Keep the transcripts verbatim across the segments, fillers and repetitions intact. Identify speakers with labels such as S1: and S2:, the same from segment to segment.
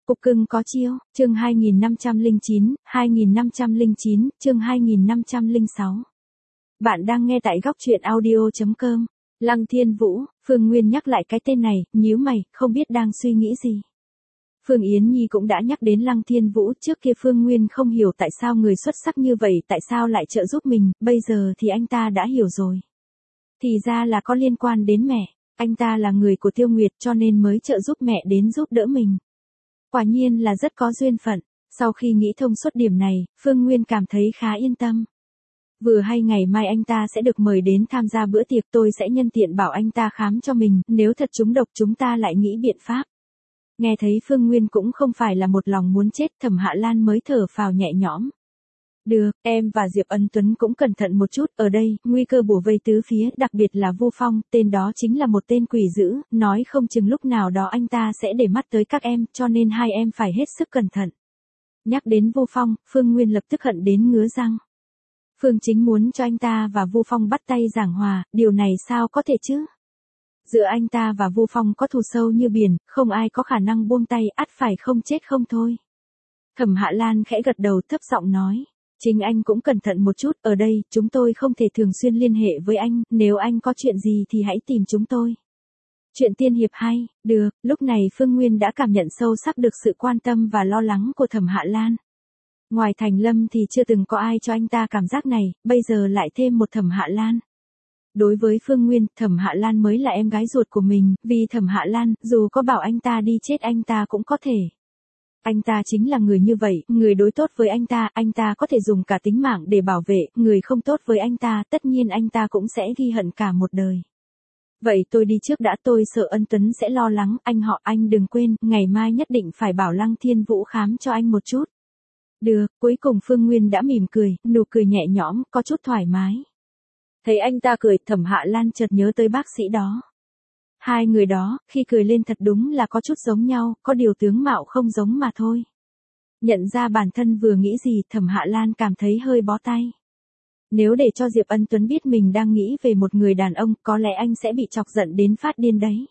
S1: Cục cưng có chiêu, chương hai nghìn năm trăm lẻ chín, hai nghìn năm trăm lẻ chín, chương hai nghìn năm trăm lẻ sáu. Bạn đang nghe tại góc truyện audio chấm com. Lăng Thiên Vũ, Phương Nguyên nhắc lại cái tên này, nhíu mày, không biết đang suy nghĩ gì. Phương Yến Nhi cũng đã nhắc đến Lăng Thiên Vũ, trước kia Phương Nguyên không hiểu tại sao người xuất sắc như vậy tại sao lại trợ giúp mình, bây giờ thì anh ta đã hiểu rồi. Thì ra là có liên quan đến mẹ, anh ta là người của Tiêu Nguyệt cho nên mới trợ giúp mẹ đến giúp đỡ mình. Quả nhiên là rất có duyên phận, sau khi nghĩ thông suốt điểm này, Phương Nguyên cảm thấy khá yên tâm. Vừa hay ngày mai anh ta sẽ được mời đến tham gia bữa tiệc, tôi sẽ nhân tiện bảo anh ta khám cho mình, nếu thật trúng độc chúng ta lại nghĩ biện pháp. Nghe thấy Phương Nguyên cũng không phải là một lòng muốn chết, Thẩm Hạ Lan mới thở phào nhẹ nhõm. Được, em và Diệp Ân Tuấn cũng cẩn thận một chút, ở đây, nguy cơ bủa vây tứ phía, đặc biệt là Vu Phong, tên đó chính là một tên quỷ dữ, nói không chừng lúc nào đó anh ta sẽ để mắt tới các em, cho nên hai em phải hết sức cẩn thận. Nhắc đến Vu Phong, Phương Nguyên lập tức hận đến ngứa răng. Phương Chính muốn cho anh ta và Vu Phong bắt tay giảng hòa, điều này sao có thể chứ? Giữa anh ta và Vu Phong có thù sâu như biển, không ai có khả năng buông tay, ắt phải không chết không thôi. Thẩm Hạ Lan khẽ gật đầu thấp giọng nói. Chính anh cũng cẩn thận một chút, ở đây, chúng tôi không thể thường xuyên liên hệ với anh, nếu anh có chuyện gì thì hãy tìm chúng tôi. Chuyện tiên hiệp hay, được, lúc này Phương Nguyên đã cảm nhận sâu sắc được sự quan tâm và lo lắng của Thẩm Hạ Lan. Ngoài Thành Lâm thì chưa từng có ai cho anh ta cảm giác này, bây giờ lại thêm một Thẩm Hạ Lan. Đối với Phương Nguyên, Thẩm Hạ Lan mới là em gái ruột của mình, vì Thẩm Hạ Lan, dù có bảo anh ta đi chết anh ta cũng có thể. Anh ta chính là người như vậy, người đối tốt với anh ta, anh ta có thể dùng cả tính mạng để bảo vệ, người không tốt với anh ta, tất nhiên anh ta cũng sẽ ghi hận cả một đời. Vậy tôi đi trước đã, tôi sợ Ân Tuấn sẽ lo lắng, anh họ anh đừng quên, ngày mai nhất định phải bảo Lăng Thiên Vũ khám cho anh một chút. Được, cuối cùng Phương Nguyên đã mỉm cười, nụ cười nhẹ nhõm, có chút thoải mái. Thấy anh ta cười, Thẩm Hạ Lan chợt nhớ tới bác sĩ đó. Hai người đó, khi cười lên thật đúng là có chút giống nhau, có điều tướng mạo không giống mà thôi. Nhận ra bản thân vừa nghĩ gì, Thẩm Hạ Lan cảm thấy hơi bó tay. Nếu để cho Diệp Ân Tuấn biết mình đang nghĩ về một người đàn ông, có lẽ anh sẽ bị chọc giận đến phát điên đấy.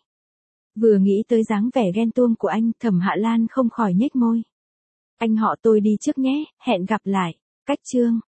S1: Vừa nghĩ tới dáng vẻ ghen tuông của anh, Thẩm Hạ Lan không khỏi nhếch môi. Anh họ tôi đi trước nhé, hẹn gặp lại. Cách chương.